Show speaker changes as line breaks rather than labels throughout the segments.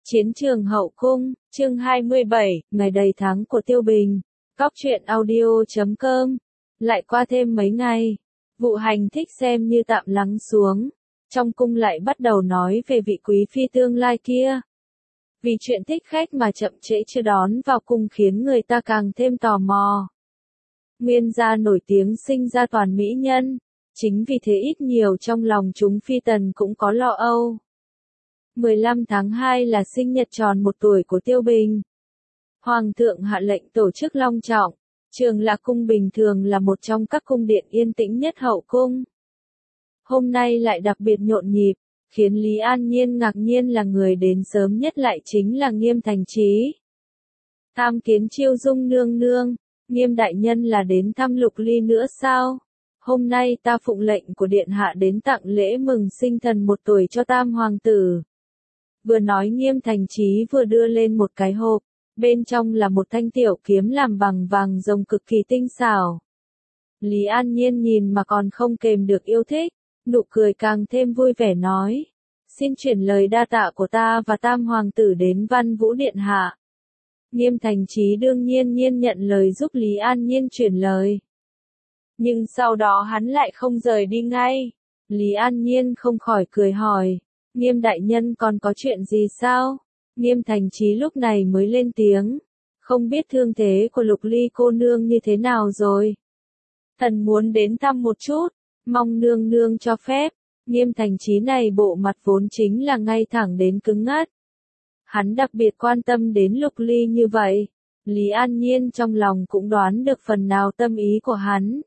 Chiến trường hậu cung, chương 27, ngày đầy tháng của Tiêu Bình. Góc truyện audio.com. Lại qua thêm mấy ngày, vụ hành thích xem như tạm lắng xuống. Trong cung lại bắt đầu nói về vị quý phi tương lai kia. Vì chuyện thích khách mà chậm trễ chưa đón vào cung khiến người ta càng thêm tò mò. Nguyên gia nổi tiếng sinh ra toàn mỹ nhân, chính vì thế ít nhiều trong lòng chúng phi tần cũng có lo âu. 15 tháng 2 là sinh nhật tròn 1 tuổi của Tiêu Bình. Hoàng thượng hạ lệnh tổ chức long trọng. Trường Lạc Cung bình thường là một trong các cung điện yên tĩnh nhất hậu cung. Hôm nay lại đặc biệt nhộn nhịp, khiến Lý An Nhiên ngạc nhiên là người đến sớm nhất lại chính là Nghiêm Thành Chí. Tham kiến Chiêu Dung nương nương, Nghiêm đại nhân là đến thăm Lục Ly nữa sao? Hôm nay ta phụng lệnh của điện hạ đến tặng lễ mừng sinh thần 1 tuổi cho Tam hoàng tử. Vừa nói Nghiêm Thành Chí vừa đưa lên một cái hộp, bên trong là một thanh tiểu kiếm làm bằng vàng rồng cực kỳ tinh xảo. Lý An Nhiên nhìn mà còn không kềm được yêu thích, nụ cười càng thêm vui vẻ nói. Xin chuyển lời đa tạ của ta và Tam hoàng tử đến Văn Vũ điện hạ. Nghiêm Thành Chí đương nhiên nhận lời giúp Lý An Nhiên chuyển lời. Nhưng sau đó hắn lại không rời đi ngay. Lý An Nhiên không khỏi cười hỏi. Nghiêm đại nhân còn có chuyện gì sao? Nghiêm Thành Chí lúc này mới lên tiếng. Không biết thương thế của Lục Ly cô nương như thế nào rồi? Thần muốn đến thăm một chút, mong nương nương cho phép. Nghiêm Thành Chí này bộ mặt vốn chính là ngay thẳng đến cứng ngắt. Hắn đặc biệt quan tâm đến Lục Ly như vậy. Lý An Nhiên trong lòng cũng đoán được phần nào tâm ý của hắn.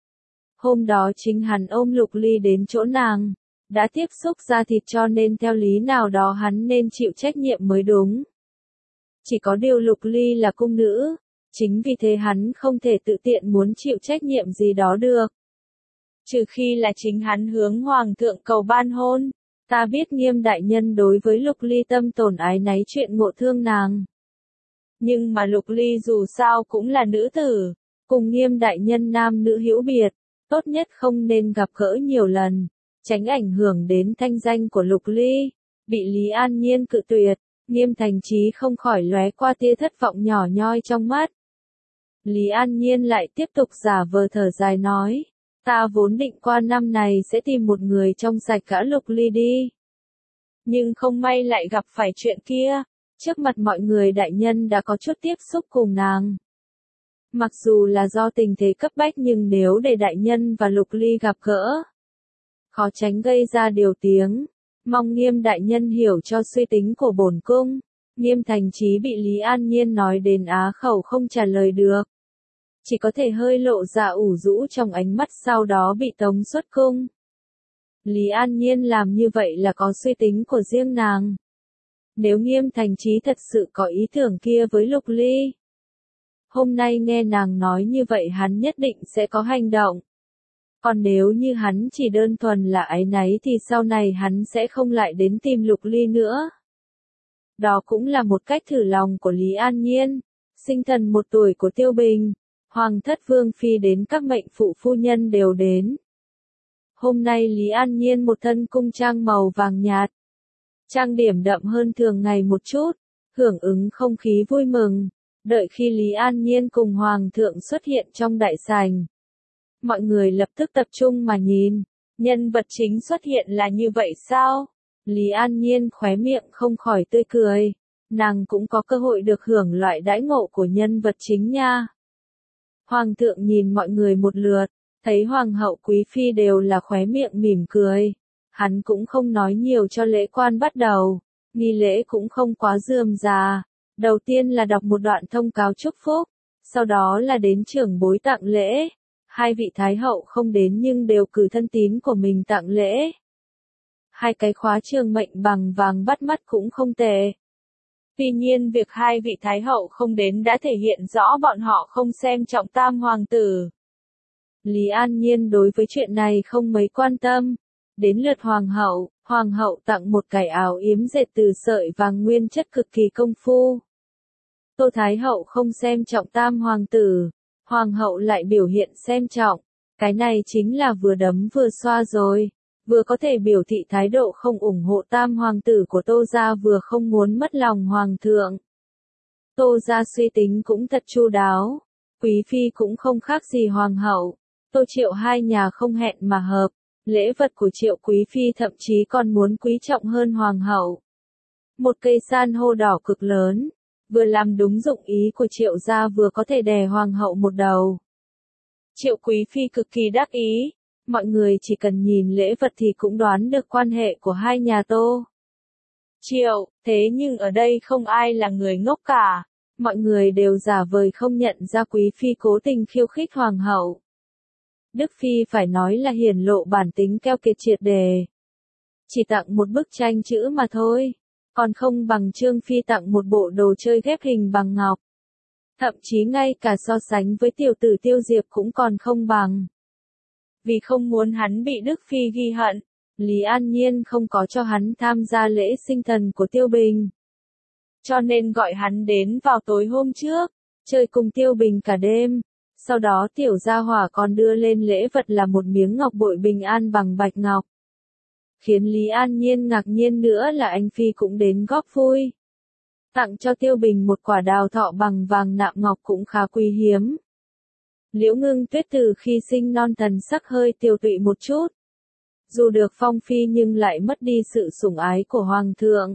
Hôm đó chính hắn ôm Lục Ly đến chỗ nàng. Đã tiếp xúc da thịt cho nên theo lý nào đó hắn nên chịu trách nhiệm mới đúng. Chỉ có điều Lục Ly là cung nữ, chính vì thế hắn không thể tự tiện muốn chịu trách nhiệm gì đó được. Trừ khi là chính hắn hướng hoàng thượng cầu ban hôn, ta biết Nghiêm đại nhân đối với Lục Ly tâm tổn ái náy chuyện ngộ thương nàng. Nhưng mà Lục Ly dù sao cũng là nữ tử, cùng Nghiêm đại nhân nam nữ hữu biệt, tốt nhất không nên gặp gỡ nhiều lần. Tránh ảnh hưởng đến thanh danh của Lục Ly. Bị Lý An Nhiên cự tuyệt, Nghiêm Thành Chí không khỏi lóe qua tia thất vọng nhỏ nhoi trong mắt. Lý An Nhiên lại tiếp tục giả vờ thở dài nói, ta vốn định qua năm này sẽ tìm một người trong sạch gã Lục Ly đi. Nhưng không may lại gặp phải chuyện kia, trước mặt mọi người đại nhân đã có chút tiếp xúc cùng nàng. Mặc dù là do tình thế cấp bách nhưng nếu để đại nhân và Lục Ly gặp gỡ, khó tránh gây ra điều tiếng. Mong Nghiêm đại nhân hiểu cho suy tính của bổn cung. Nghiêm Thành Chí bị Lý An Nhiên nói đến á khẩu không trả lời được. Chỉ có thể hơi lộ ra ủ rũ trong ánh mắt sau đó bị tống xuất cung. Lý An Nhiên làm như vậy là có suy tính của riêng nàng. Nếu Nghiêm Thành Chí thật sự có ý tưởng kia với Lục Ly, hôm nay nghe nàng nói như vậy hắn nhất định sẽ có hành động. Còn nếu như hắn chỉ đơn thuần là áy náy thì sau này hắn sẽ không lại đến tìm Lục Ly nữa. Đó cũng là một cách thử lòng của Lý An Nhiên. Sinh thần 1 tuổi của Tiêu Bình, Hoàng thất Vương Phi đến các mệnh phụ phu nhân đều đến. Hôm nay Lý An Nhiên một thân cung trang màu vàng nhạt. Trang điểm đậm hơn thường ngày một chút, hưởng ứng không khí vui mừng. Đợi khi Lý An Nhiên cùng Hoàng thượng xuất hiện trong đại sảnh. Mọi người lập tức tập trung mà nhìn, nhân vật chính xuất hiện là như vậy sao? Lý An Nhiên khóe miệng không khỏi tươi cười, nàng cũng có cơ hội được hưởng loại đãi ngộ của nhân vật chính nha. Hoàng thượng nhìn mọi người một lượt, thấy hoàng hậu quý phi đều là khóe miệng mỉm cười. Hắn cũng không nói nhiều cho lễ quan bắt đầu, nghi lễ cũng không quá rườm rà. Đầu tiên là đọc một đoạn thông cáo chúc phúc, sau đó là đến trưởng bối tặng lễ. 2 vị thái hậu không đến nhưng đều cử thân tín của mình tặng lễ. 2 cái khóa trường mệnh bằng vàng bắt mắt cũng không tệ. Tuy nhiên việc 2 vị thái hậu không đến đã thể hiện rõ bọn họ không xem trọng Tam hoàng tử. Lý An Nhiên đối với chuyện này không mấy quan tâm. Đến lượt hoàng hậu tặng một cái áo yếm dệt từ sợi vàng nguyên chất cực kỳ công phu. Tô thái hậu không xem trọng Tam hoàng tử. Hoàng hậu lại biểu hiện xem trọng, cái này chính là vừa đấm vừa xoa rồi. vừa có thể biểu thị thái độ không ủng hộ tam hoàng tử của Tô gia vừa không muốn mất lòng hoàng thượng. Tô gia suy tính cũng thật chu đáo, quý phi cũng không khác gì hoàng hậu, Tô Triệu hai nhà không hẹn mà hợp, lễ vật của Triệu quý phi thậm chí còn muốn quý trọng hơn hoàng hậu. Một cây san hô đỏ cực lớn, vừa làm đúng dụng ý của Triệu gia vừa có thể đè hoàng hậu một đầu. Triệu quý phi cực kỳ đắc ý, mọi người chỉ cần nhìn lễ vật thì cũng đoán được quan hệ của hai nhà Tô Triệu, thế nhưng ở đây không ai là người ngốc cả, mọi người đều giả vời không nhận ra quý phi cố tình khiêu khích hoàng hậu. Đức phi phải nói là hiển lộ bản tính keo kiệt triệt đề. Chỉ tặng một bức tranh chữ mà thôi, còn không bằng Trương phi tặng một bộ đồ chơi ghép hình bằng ngọc. Thậm chí ngay cả so sánh với tiểu tử Tiêu Diệp cũng còn không bằng. Vì không muốn hắn bị Đức phi ghi hận, Lý An Nhiên không có cho hắn tham gia lễ sinh thần của Tiêu Bình. Cho nên gọi hắn đến vào tối hôm trước, chơi cùng Tiêu Bình cả đêm. Sau đó tiểu gia hỏa còn đưa lên lễ vật là một miếng ngọc bội bình an bằng bạch ngọc. Khiến Lý An Nhiên ngạc nhiên nữa là anh Phi cũng đến góp vui. Tặng cho Tiêu Bình một quả đào thọ bằng vàng nạm ngọc cũng khá quý hiếm. Liễu Ngưng Tuyết từ khi sinh non thần sắc hơi tiều tụy một chút. Dù được phong phi nhưng lại mất đi sự sủng ái của hoàng thượng.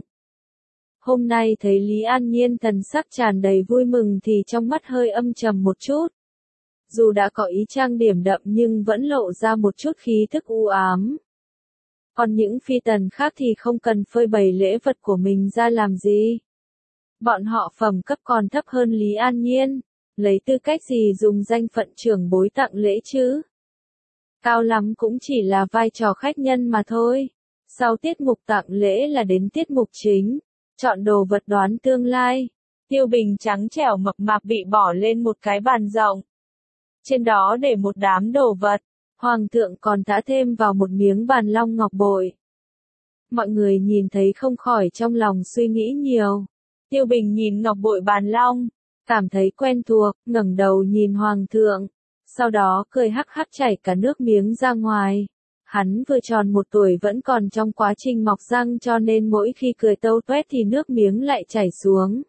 Hôm nay thấy Lý An Nhiên thần sắc tràn đầy vui mừng thì trong mắt hơi âm trầm một chút. Dù đã có ý trang điểm đậm nhưng vẫn lộ ra một chút khí thức u ám. Còn những phi tần khác thì không cần phơi bày lễ vật của mình ra làm gì. Bọn họ phẩm cấp còn thấp hơn Lý An Nhiên, lấy tư cách gì dùng danh phận trưởng bối tặng lễ chứ? Cao lắm cũng chỉ là vai trò khách nhân mà thôi. Sau tiết mục tặng lễ là đến tiết mục chính, chọn đồ vật đoán tương lai. Tiêu Bình trắng trẻo mập mạp bị bỏ lên một cái bàn rộng. Trên đó để một đám đồ vật, hoàng thượng còn thả thêm vào một miếng bàn long ngọc bội. Mọi người nhìn thấy không khỏi trong lòng suy nghĩ nhiều. Tiêu Bình nhìn ngọc bội bàn long, cảm thấy quen thuộc, ngẩng đầu nhìn hoàng thượng, sau đó cười hắc hắc chảy cả nước miếng ra ngoài. Hắn vừa tròn 1 tuổi vẫn còn trong quá trình mọc răng cho nên mỗi khi cười tâu tuét thì nước miếng lại chảy xuống.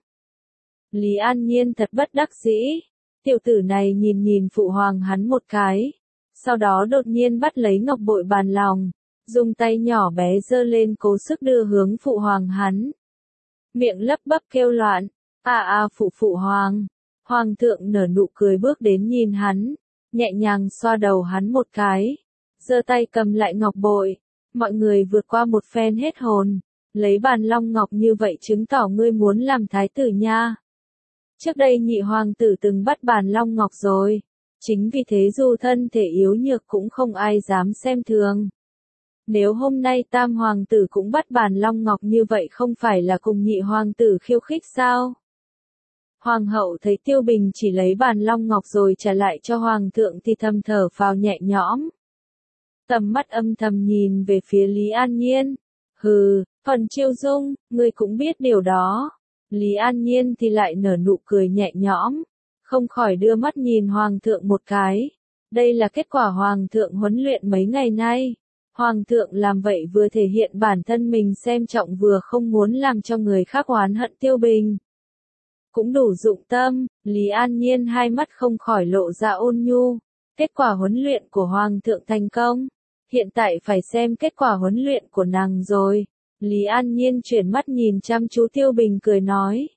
Lý An Nhiên thật bất đắc dĩ. Tiểu tử này nhìn phụ hoàng hắn một cái. Sau đó đột nhiên bắt lấy ngọc bội bàn lòng. Dùng tay nhỏ bé giơ lên cố sức đưa hướng phụ hoàng hắn. Miệng lấp bắp kêu loạn. Phụ hoàng. Hoàng thượng nở nụ cười bước đến nhìn hắn. Nhẹ nhàng xoa đầu hắn một cái. Giơ tay cầm lại ngọc bội. Mọi người vượt qua một phen hết hồn. Lấy bàn long ngọc như vậy chứng tỏ ngươi muốn làm thái tử nha. Trước đây nhị hoàng tử từng bắt bàn long ngọc rồi. Chính vì thế dù thân thể yếu nhược cũng không ai dám xem thường. Nếu hôm nay tam hoàng tử cũng bắt bàn long ngọc như vậy không phải là cùng nhị hoàng tử khiêu khích sao? Hoàng hậu thấy Tiêu Bình chỉ lấy bàn long ngọc rồi trả lại cho hoàng thượng thì thầm thở phào nhẹ nhõm. Tầm mắt âm thầm nhìn về phía Lý An Nhiên. Hừ, phần Chiêu Dung, ngươi cũng biết điều đó. Lý An Nhiên thì lại nở nụ cười nhẹ nhõm, không khỏi đưa mắt nhìn hoàng thượng một cái. Đây là kết quả hoàng thượng huấn luyện mấy ngày nay. Hoàng thượng làm vậy vừa thể hiện bản thân mình xem trọng vừa không muốn làm cho người khác oán hận Tiêu Bình. Cũng đủ dụng tâm, Lý An Nhiên hai mắt không khỏi lộ ra ôn nhu. Kết quả huấn luyện của hoàng thượng thành công. Hiện tại phải xem kết quả huấn luyện của nàng rồi. Lý An Nhiên chuyển mắt nhìn chăm chú Tiêu Bình cười nói.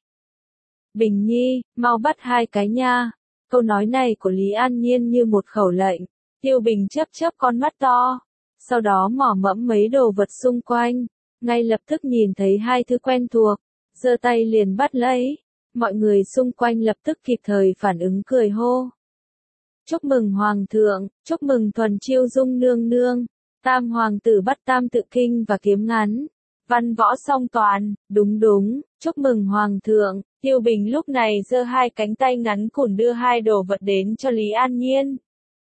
Bình Nhi, mau bắt 2 cái nha. Câu nói này của Lý An Nhiên như một khẩu lệnh. Tiêu Bình chớp con mắt to. Sau đó mò mẫm mấy đồ vật xung quanh. Ngay lập tức nhìn thấy 2 thứ quen thuộc. Giơ tay liền bắt lấy. Mọi người xung quanh lập tức kịp thời phản ứng cười hô. Chúc mừng hoàng thượng, chúc mừng Thuần Chiêu Dung nương nương. Tam hoàng tử bắt tam tự kinh và kiếm ngắn. Văn võ song toàn, đúng, chúc mừng hoàng thượng. Tiêu Bình lúc này giơ 2 cánh tay ngắn cùn đưa 2 đồ vật đến cho Lý An Nhiên.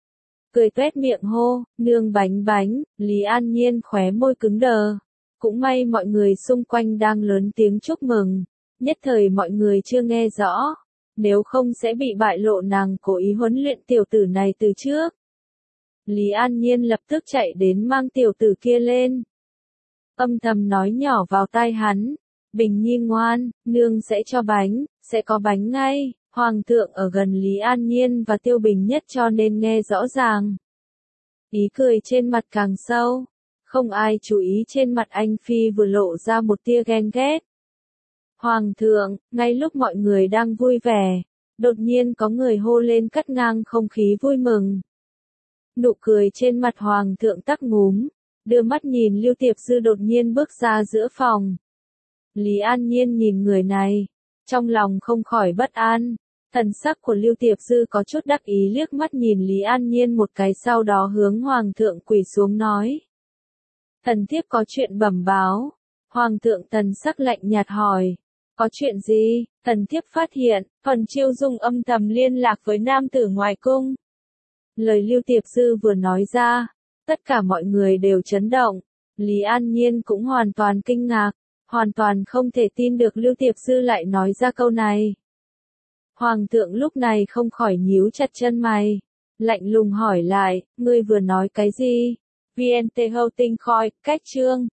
Cười tuét miệng hô, nương bánh, Lý An Nhiên khóe môi cứng đờ. Cũng may mọi người xung quanh đang lớn tiếng chúc mừng, nhất thời mọi người chưa nghe rõ. Nếu không sẽ bị bại lộ nàng cố ý huấn luyện tiểu tử này từ trước. Lý An Nhiên lập tức chạy đến mang tiểu tử kia lên. Âm thầm nói nhỏ vào tai hắn. Bình Nhi ngoan, nương sẽ cho bánh, sẽ có bánh ngay. Hoàng thượng ở gần Lý An Nhiên và Tiêu Bình nhất cho nên nghe rõ ràng. Ý cười trên mặt càng sâu. Không ai chú ý trên mặt anh Phi vừa lộ ra một tia ghen ghét. Hoàng thượng, ngay lúc mọi người đang vui vẻ, đột nhiên có người hô lên cắt ngang không khí vui mừng. Nụ cười trên mặt hoàng thượng tắt ngúm, đưa mắt nhìn Lưu Tiệp Dư đột nhiên bước ra giữa phòng. Lý An Nhiên nhìn người này, trong lòng không khỏi bất an. Thần sắc của Lưu Tiệp Dư có chút đắc ý liếc mắt nhìn Lý An Nhiên một cái sau đó hướng hoàng thượng quỳ xuống nói. Thần thiếp có chuyện bẩm báo. Hoàng thượng thần sắc lạnh nhạt hỏi. Có chuyện gì? Thần thiếp phát hiện, Phần Chiêu Dung âm thầm liên lạc với nam tử ngoài cung. Lời Lưu Tiệp Dư vừa nói ra, tất cả mọi người đều chấn động. Lý An Nhiên cũng hoàn toàn kinh ngạc, hoàn toàn không thể tin được Lưu Tiệp Dư lại nói ra câu này. Hoàng thượng lúc này không khỏi nhíu chặt chân mày, lạnh lùng hỏi lại, ngươi vừa nói cái gì? VNT Holding Coin, cách chương.